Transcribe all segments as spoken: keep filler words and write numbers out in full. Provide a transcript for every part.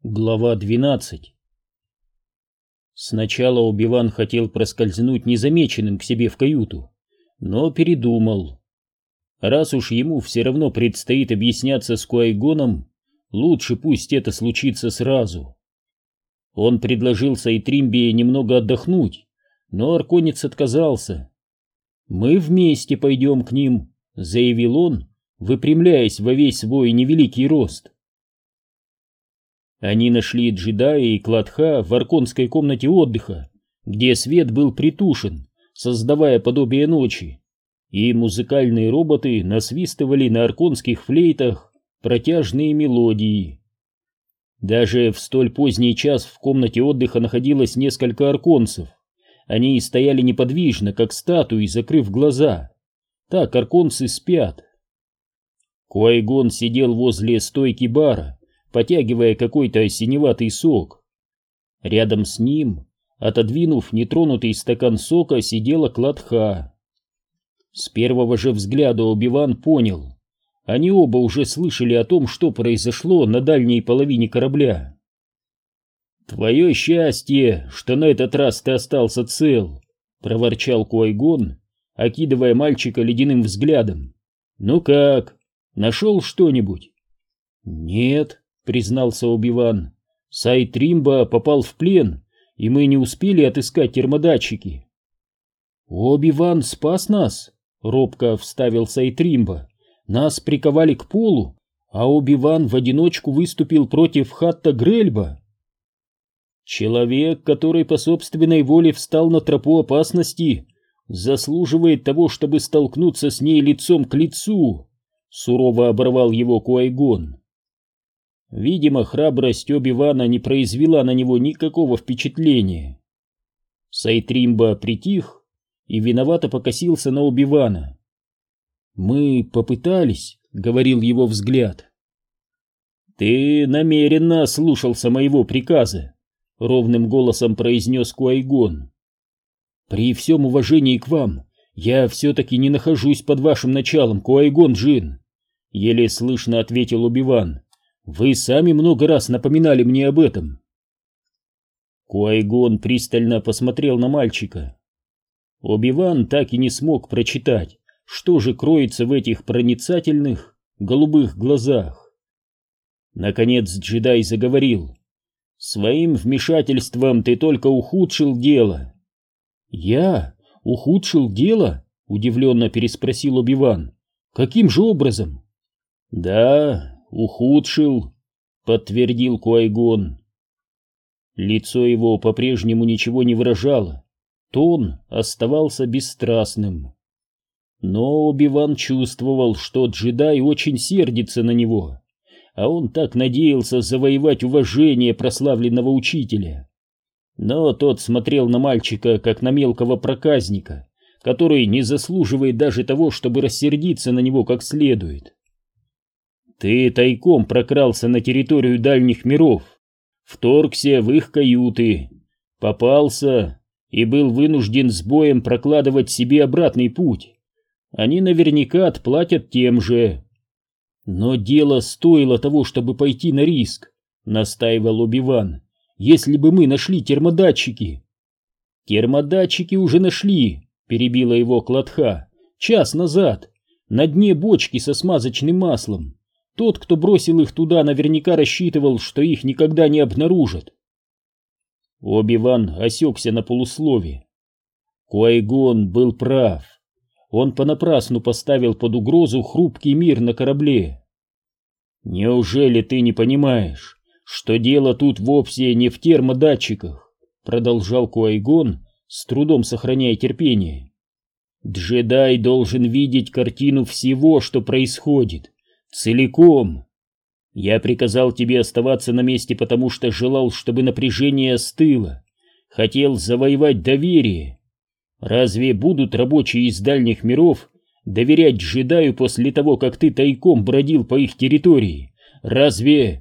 Глава двенадцать. Сначала Оби-Ван хотел проскользнуть незамеченным к себе в каюту, но передумал. Раз уж ему все равно предстоит объясняться с Куай-Гоном, лучше пусть это случится сразу. Он предложил Сайтримбе немного отдохнуть, но арконец отказался. «Мы вместе пойдем к ним», — заявил он, выпрямляясь во весь свой невеликий рост. Они нашли джедая и Клатха в арконской комнате отдыха, где свет был притушен, создавая подобие ночи, и музыкальные роботы насвистывали на арконских флейтах протяжные мелодии. Даже в столь поздний час в комнате отдыха находилось несколько арконцев. Они стояли неподвижно, как статуи, закрыв глаза. Так арконцы спят. Куай-Гон сидел возле стойки бара, потягивая какой-то синеватый сок. Рядом с ним, отодвинув нетронутый стакан сока, сидела Клатха. С первого же взгляда Оби-Ван понял, они оба уже слышали о том, что произошло на дальней половине корабля. «Твое счастье, что на этот раз ты остался цел», — проворчал Куай-Гон, окидывая мальчика ледяным взглядом. «Ну как, нашел что-нибудь?» «Нет», — признался Оби-Ван. «Сайтримба попал в плен, и мы не успели отыскать термодатчики». «Оби-Ван спас нас», — робко вставил Сайтримба. «Нас приковали к полу, а Оби-Ван в одиночку выступил против Хатта Грельба». «Человек, который по собственной воле встал на тропу опасности, заслуживает того, чтобы столкнуться с ней лицом к лицу», — сурово оборвал его Куай-Гон. Видимо, храбрость Оби-Вана не произвела на него никакого впечатления. Сайтримба притих и виновато покосился на Оби-Вана. «Мы попытались», — говорил его взгляд. «Ты намеренно слушался моего приказа», — ровным голосом произнес Куай-Гон. «При всем уважении к вам, я все-таки не нахожусь под вашим началом, Куай-Гон Джин», — еле слышно ответил Оби-Ван. «Вы сами много раз напоминали мне об этом». Куай-Гон пристально посмотрел на мальчика. Оби-Ван так и не смог прочитать, что же кроется в этих проницательных голубых глазах. Наконец джедай заговорил. «Своим вмешательством ты только ухудшил дело». «Я? Ухудшил дело?» — удивленно переспросил Оби-Ван. «Каким же образом?» «Да, ухудшил», — подтвердил Куай-Гон. Лицо его по-прежнему ничего не выражало, тон оставался бесстрастным. Но Оби-Ван чувствовал, что джедай очень сердится на него, а он так надеялся завоевать уважение прославленного учителя. Но тот смотрел на мальчика, как на мелкого проказника, который не заслуживает даже того, чтобы рассердиться на него как следует. «Ты тайком прокрался на территорию дальних миров, вторгся в их каюты, попался и был вынужден с боем прокладывать себе обратный путь. Они наверняка отплатят тем же». «Но дело стоило того, чтобы пойти на риск», — настаивал Оби-Ван. «Если бы мы нашли термодатчики». «Термодатчики уже нашли», — перебила его Клатха. «Час назад, на дне бочки со смазочным маслом. Тот, кто бросил их туда, наверняка рассчитывал, что их никогда не обнаружат». Оби-Ван осекся на полуслове. Куай-Гон был прав. Он понапрасну поставил под угрозу хрупкий мир на корабле. «Неужели ты не понимаешь, что дело тут вовсе не в термодатчиках?» — продолжал Куай-Гон, с трудом сохраняя терпение. «Джедай должен видеть картину всего, что происходит, целиком. Я приказал тебе оставаться на месте, потому что желал, чтобы напряжение остыло, хотел завоевать доверие. Разве будут рабочие из дальних миров доверять джедаю после того, как ты тайком бродил по их территории? Разве...»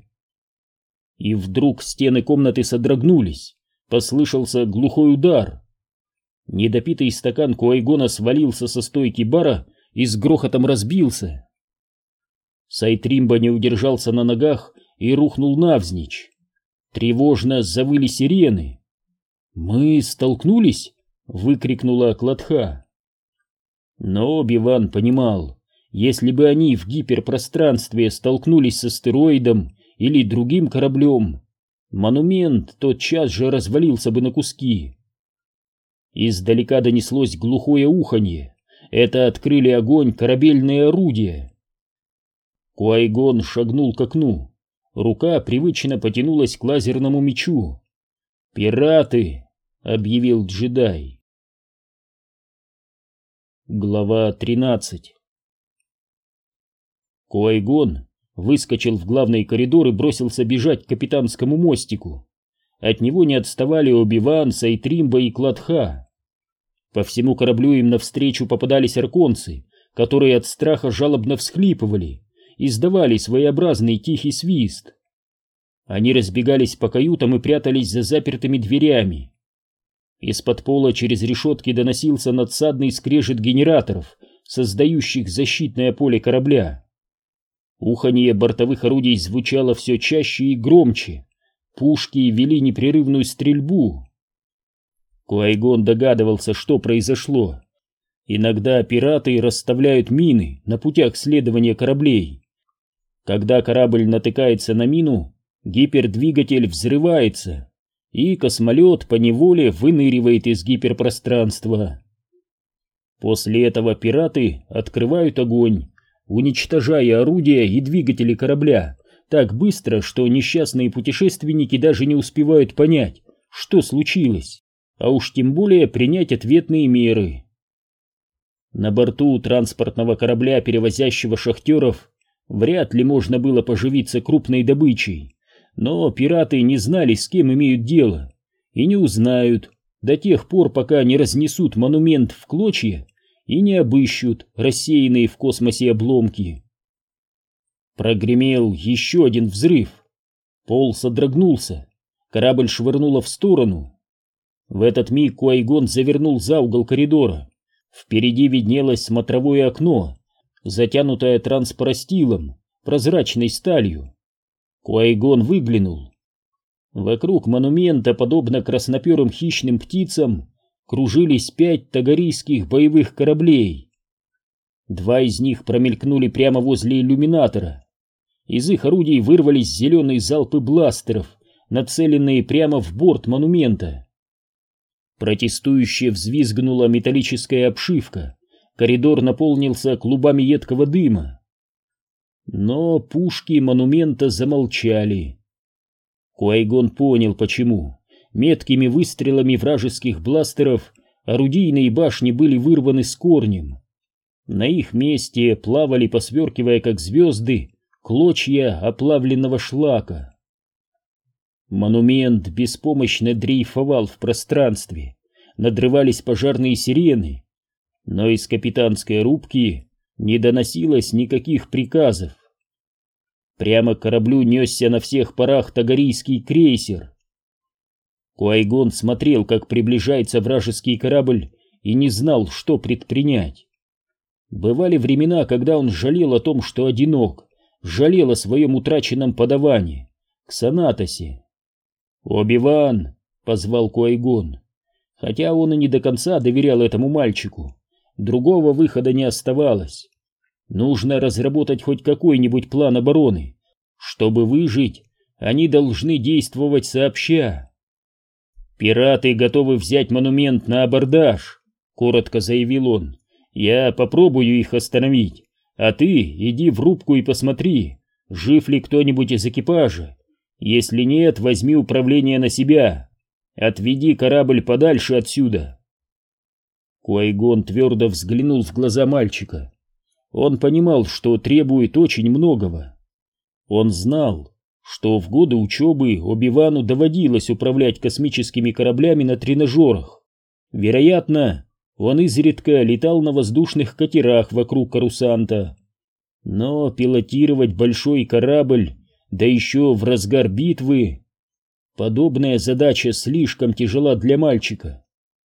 И вдруг стены комнаты содрогнулись, послышался глухой удар. Недопитый стакан Куай-Гона свалился со стойки бара и с грохотом разбился. Сайтримба не удержался на ногах и рухнул навзничь. Тревожно завыли сирены. «Мы столкнулись?» — выкрикнула Клотха. Но Оби-Ван понимал, если бы они в гиперпространстве столкнулись с астероидом или другим кораблем, монумент тотчас же развалился бы на куски. Издалека донеслось глухое уханье. Это открыли огонь корабельные орудия. Куай-Гон шагнул к окну. Рука привычно потянулась к лазерному мечу. «Пираты!» — объявил джедай. Глава тринадцать. Куай-Гон выскочил в главный коридор и бросился бежать к капитанскому мостику. От него не отставали Оби-Ван, Сайтримба и Клотха. По всему кораблю им навстречу попадались арконцы, которые от страха жалобно всхлипывали, издавали своеобразный тихий свист. Они разбегались по каютам и прятались за запертыми дверями. Из-под пола через решетки доносился надсадный скрежет генераторов, создающих защитное поле корабля. Уханье бортовых орудий звучало все чаще и громче. Пушки вели непрерывную стрельбу. Куай-Гон догадывался, что произошло. Иногда пираты расставляют мины на путях следования кораблей. Когда корабль натыкается на мину, гипердвигатель взрывается, и космолет поневоле выныривает из гиперпространства. После этого пираты открывают огонь, уничтожая орудия и двигатели корабля так быстро, что несчастные путешественники даже не успевают понять, что случилось, а уж тем более принять ответные меры. На борту транспортного корабля, перевозящего шахтеров, вряд ли можно было поживиться крупной добычей, но пираты не знали, с кем имеют дело, и не узнают до тех пор, пока не разнесут монумент в клочья и не обыщут рассеянные в космосе обломки. Прогремел еще один взрыв. Пол содрогнулся, корабль швырнуло в сторону. В этот миг Куай-Гон завернул за угол коридора. Впереди виднелось смотровое окно, затянутое транспоростилом, прозрачной сталью. Куай-Гон выглянул. Вокруг монумента, подобно красноперым хищным птицам, кружились пять тагарийских боевых кораблей. Два из них промелькнули прямо возле иллюминатора. Из их орудий вырвались зеленые залпы бластеров, нацеленные прямо в борт монумента. Протестующе взвизгнула металлическая обшивка. Коридор наполнился клубами едкого дыма. Но пушки монумента замолчали. Куай-Гон понял, почему. Меткими выстрелами вражеских бластеров орудийные башни были вырваны с корнем. На их месте плавали, посверкивая как звезды, клочья оплавленного шлака. Монумент беспомощно дрейфовал в пространстве, надрывались пожарные сирены, но из капитанской рубки не доносилось никаких приказов. Прямо к кораблю несся на всех парах тагарийский крейсер. Куай-Гон смотрел, как приближается вражеский корабль, и не знал, что предпринять. Бывали времена, когда он жалел о том, что одинок, жалел о своем утраченном подавании, Ксанатосе. «Оби-Ван!» — позвал Куай-Гон. Хотя он и не до конца доверял этому мальчику, другого выхода не оставалось. Нужно разработать хоть какой-нибудь план обороны. Чтобы выжить, они должны действовать сообща. «Пираты готовы взять монумент на абордаж», — коротко заявил он. «Я попробую их остановить, а ты иди в рубку и посмотри, жив ли кто-нибудь из экипажа. Если нет, возьми управление на себя. Отведи корабль подальше отсюда». Куай-Гон твердо взглянул в глаза мальчика. Он понимал, что требует очень многого. Он знал, что в годы учебы Оби-Вану доводилось управлять космическими кораблями на тренажерах. Вероятно, он изредка летал на воздушных катерах вокруг Корусанта. Но пилотировать большой корабль, да еще в разгар битвы, подобная задача слишком тяжела для мальчика.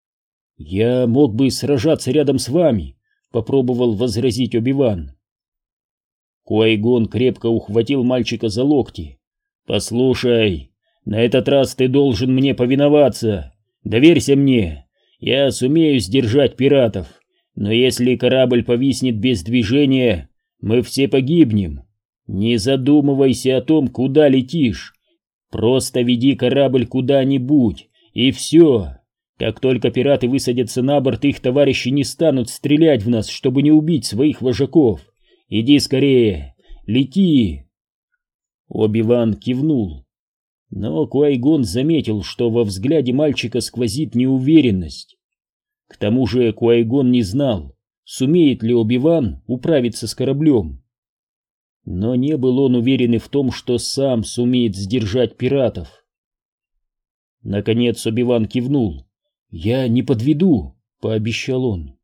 «Я мог бы сражаться рядом с вами», — попробовал возразить Оби-Ван. Куай-Гон крепко ухватил мальчика за локти. «Послушай, На этот раз ты должен мне повиноваться. Доверься мне. Я сумею сдержать пиратов. Но если корабль повиснет без движения, мы все погибнем. Не задумывайся о том, куда летишь. Просто веди корабль куда-нибудь, и все. Как только пираты высадятся на борт, их товарищи не станут стрелять в нас, чтобы не убить своих вожаков. Иди скорее, лети. Оби-Ван кивнул. Но Куай-Гон заметил, что во взгляде мальчика сквозит неуверенность. К тому же Куай-Гон не знал, сумеет ли Оби-Ван управиться с кораблем. Но не был он уверен и в том, что сам сумеет сдержать пиратов. Наконец Оби-Ван кивнул. «Я не подведу», — пообещал он.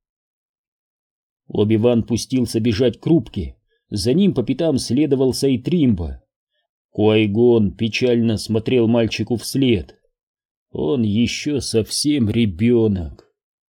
Оби-Ван пустился бежать к рубке. За ним по пятам следовал Сайтримба. Куай-Гон печально смотрел мальчику вслед. Он еще совсем ребенок.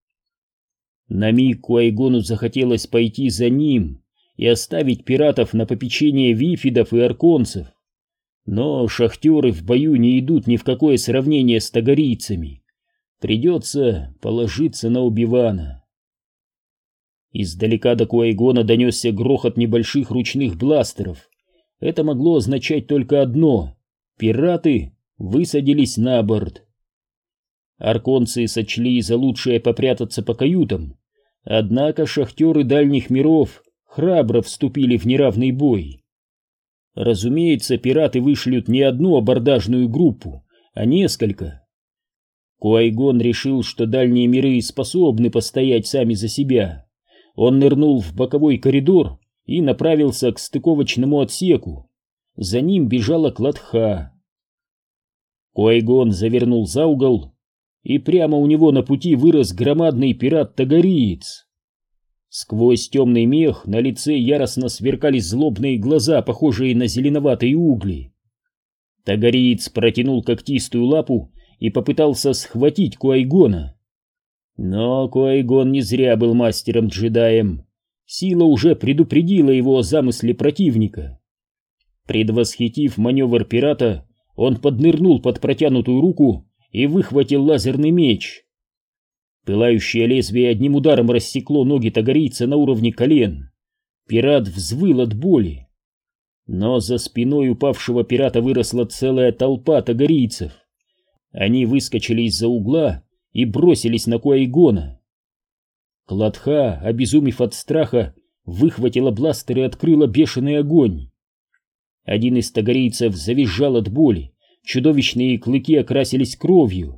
На миг Куай-Гону захотелось пойти за ним и оставить пиратов на попечение вифидов и арконцев. Но шахтеры в бою не идут ни в какое сравнение с тагорийцами. Придется положиться на Оби-Вана. Издалека до Куай-Гона донесся грохот небольших ручных бластеров. Это могло означать только одно — пираты высадились на борт. Арконцы сочли за лучшее попрятаться по каютам, однако шахтеры дальних миров храбро вступили в неравный бой. Разумеется, пираты вышлют не одну абордажную группу, а несколько. Куай-Гон решил, что дальние миры способны постоять сами за себя. Он нырнул в боковой коридор и направился к стыковочному отсеку. За ним бежала Кладха. Куай-Гон завернул за угол, и прямо у него на пути вырос громадный пират-тагориец. Сквозь темный мех на лице яростно сверкали злобные глаза, похожие на зеленоватые угли. Тагориец протянул когтистую лапу и попытался схватить Куай-Гона. Но Куай-Гон не зря был мастером-джедаем. Сила уже предупредила его о замысле противника. Предвосхитив маневр пирата, он поднырнул под протянутую руку и выхватил лазерный меч. Пылающее лезвие одним ударом рассекло ноги тагорийца на уровне колен. Пират взвыл от боли. Но за спиной упавшего пирата выросла целая толпа тагорийцев. Они выскочили из-за угла и бросились на Куай-Гона. Кладха, обезумев от страха, выхватила бластер и открыла бешеный огонь. Один из тагорийцев завизжал от боли, чудовищные клыки окрасились кровью.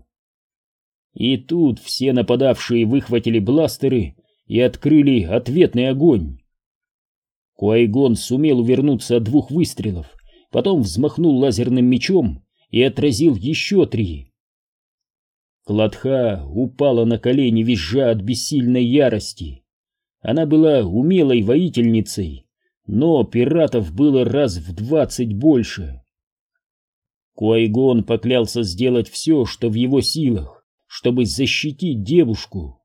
И тут все нападавшие выхватили бластеры и открыли ответный огонь. Куай-Гон сумел увернуться от двух выстрелов, потом взмахнул лазерным мечом и отразил еще три. Кладха упала на колени, визжа от бессильной ярости. Она была умелой воительницей, но пиратов было раз в двадцать больше. Куай-Гон поклялся сделать все, что в его силах, чтобы защитить девушку.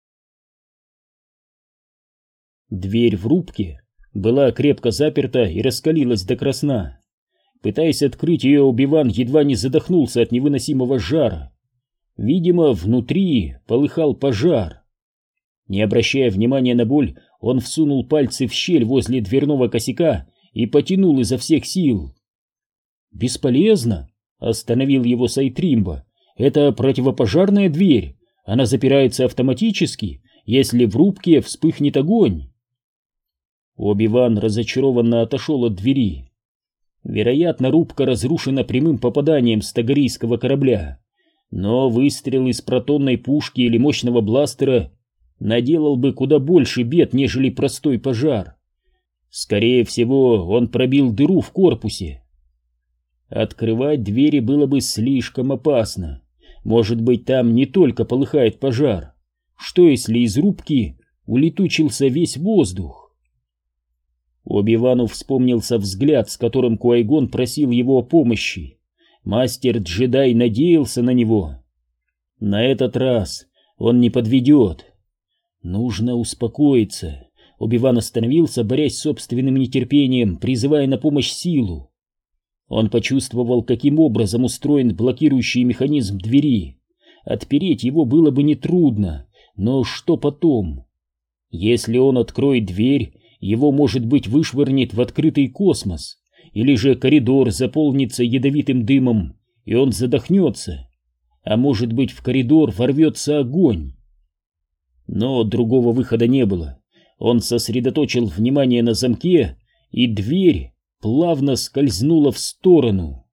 Дверь в рубке была крепко заперта и раскалилась до красна. Пытаясь открыть ее, Оби-Ван едва не задохнулся от невыносимого жара. Видимо, внутри полыхал пожар. Не обращая внимания на боль, он всунул пальцы в щель возле дверного косяка и потянул изо всех сил. «Бесполезно», — остановил его Сайтримба. «Это противопожарная дверь. Она запирается автоматически, если в рубке вспыхнет огонь». Оби-Ван разочарованно отошел от двери. Вероятно, рубка разрушена прямым попаданием с тагорийского корабля. Но выстрел из протонной пушки или мощного бластера наделал бы куда больше бед, нежели простой пожар. Скорее всего, он пробил дыру в корпусе. Открывать двери было бы слишком опасно. Может быть, там не только полыхает пожар. Что если из рубки улетучился весь воздух? Оби-Вану вспомнился взгляд, с которым Куай-Гон просил его о помощи. Мастер-джедай надеялся на него. На этот раз он не подведет. Нужно успокоиться. Оби-Ван остановился, борясь с собственным нетерпением, призывая на помощь силу. Он почувствовал, каким образом устроен блокирующий механизм двери. Отпереть его было бы нетрудно, но что потом? Если он откроет дверь, его, может быть, вышвырнет в открытый космос, или же коридор заполнится ядовитым дымом, и он задохнется, а может быть, в коридор ворвется огонь. Но другого выхода не было. Он сосредоточил внимание на замке, и дверь плавно скользнула в сторону.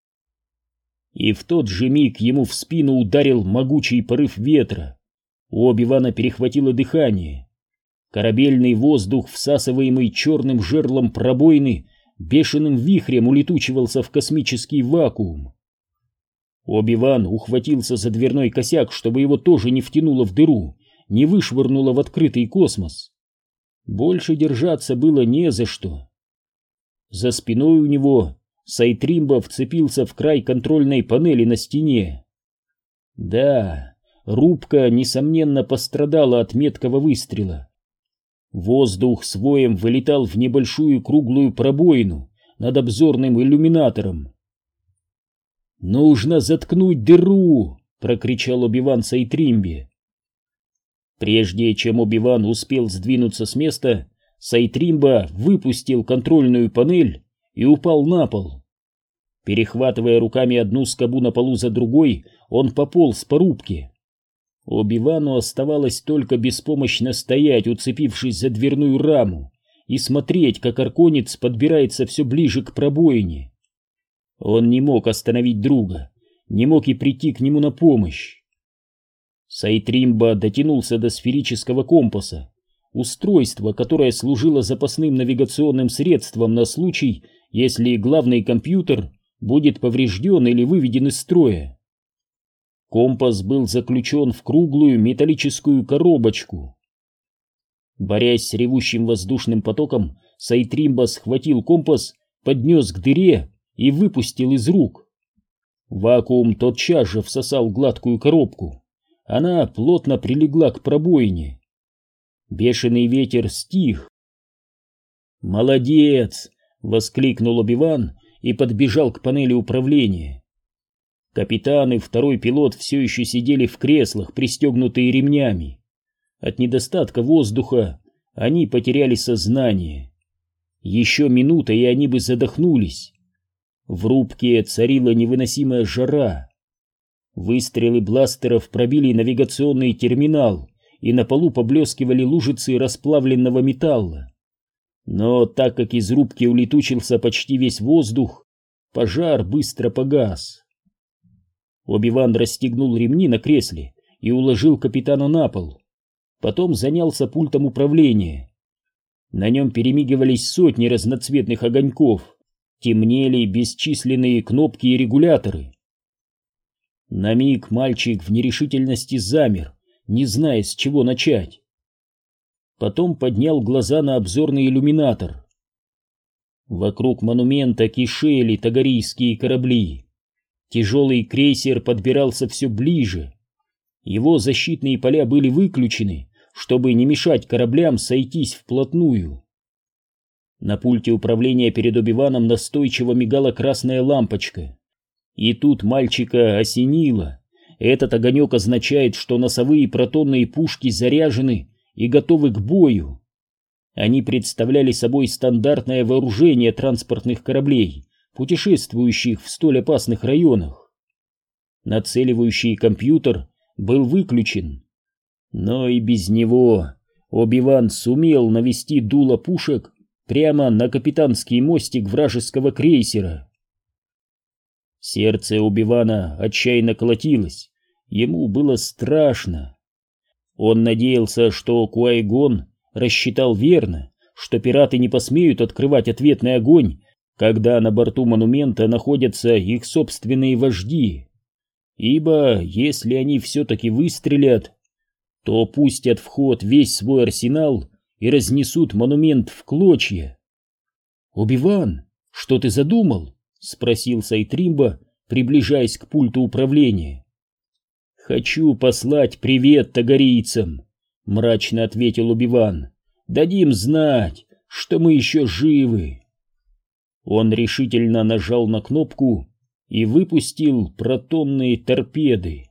И в тот же миг ему в спину ударил могучий порыв ветра. У Оби-Вана перехватило дыхание. Корабельный воздух, всасываемый черным жерлом пробоины, бешеным вихрем улетучивался в космический вакуум. Оби-Ван ухватился за дверной косяк, чтобы его тоже не втянуло в дыру, не вышвырнуло в открытый космос. Больше держаться было не за что. За спиной у него Сайтримба вцепился в край контрольной панели на стене. Да, рубка, несомненно, пострадала от меткого выстрела. Воздух с воем вылетал в небольшую круглую пробоину над обзорным иллюминатором. «Нужно заткнуть дыру!» — прокричал Оби-Ван Сайтримбе. Прежде чем Оби-Ван успел сдвинуться с места, Сайтримба выпустил контрольную панель и упал на пол. Перехватывая руками одну скобу на полу за другой, он пополз по рубке. Оби-Вану оставалось только беспомощно стоять, уцепившись за дверную раму, и смотреть, как арконец подбирается все ближе к пробоине. Он не мог остановить друга, не мог и прийти к нему на помощь. Сайтримба дотянулся до сферического компаса, устройства, которое служило запасным навигационным средством на случай, если главный компьютер будет поврежден или выведен из строя. Компас был заключен в круглую металлическую коробочку. Борясь с ревущим воздушным потоком, Сайтримба схватил компас, поднес к дыре и выпустил из рук. Вакуум тотчас же всосал гладкую коробку. Она плотно прилегла к пробоине. Бешеный ветер стих. «Молодец!» — воскликнул Оби-Ван и подбежал к панели управления. Капитан и второй пилот все еще сидели в креслах, пристегнутые ремнями. От недостатка воздуха они потеряли сознание. Еще минута, и они бы задохнулись. В рубке царила невыносимая жара. Выстрелы бластеров пробили навигационный терминал, и на полу поблескивали лужицы расплавленного металла. Но так как из рубки улетучился почти весь воздух, пожар быстро погас. Оби-Ван расстегнул ремни на кресле и уложил капитана на пол. Потом занялся пультом управления. На нем перемигивались сотни разноцветных огоньков, темнели бесчисленные кнопки и регуляторы. На миг мальчик в нерешительности замер, не зная, с чего начать. Потом поднял глаза на обзорный иллюминатор. Вокруг монумента кишели тагарийские корабли. Тяжелый крейсер подбирался все ближе. Его защитные поля были выключены, чтобы не мешать кораблям сойтись вплотную. На пульте управления перед Оби-Ваном настойчиво мигала красная лампочка. И тут мальчика осенило. Этот огонек означает, что носовые протонные пушки заряжены и готовы к бою. Они представляли собой стандартное вооружение транспортных кораблей, путешествующих в столь опасных районах. Нацеливающий компьютер был выключен. Но и без него Оби-Ван сумел навести дуло пушек прямо на капитанский мостик вражеского крейсера. Сердце Оби-Вана отчаянно колотилось, ему было страшно. Он надеялся, что Куай-Гон рассчитал верно, что пираты не посмеют открывать ответный огонь, когда на борту монумента находятся их собственные вожди. Ибо если они все-таки выстрелят, то пустят в ход весь свой арсенал и разнесут монумент в клочья. «Оби-Ван, что ты задумал?» — спросил Сайтримба, приближаясь к пульту управления. «Хочу послать привет тагарийцам», — мрачно ответил Оби-Ван. «Дадим знать, что мы еще живы». Он решительно нажал на кнопку и выпустил протонные торпеды.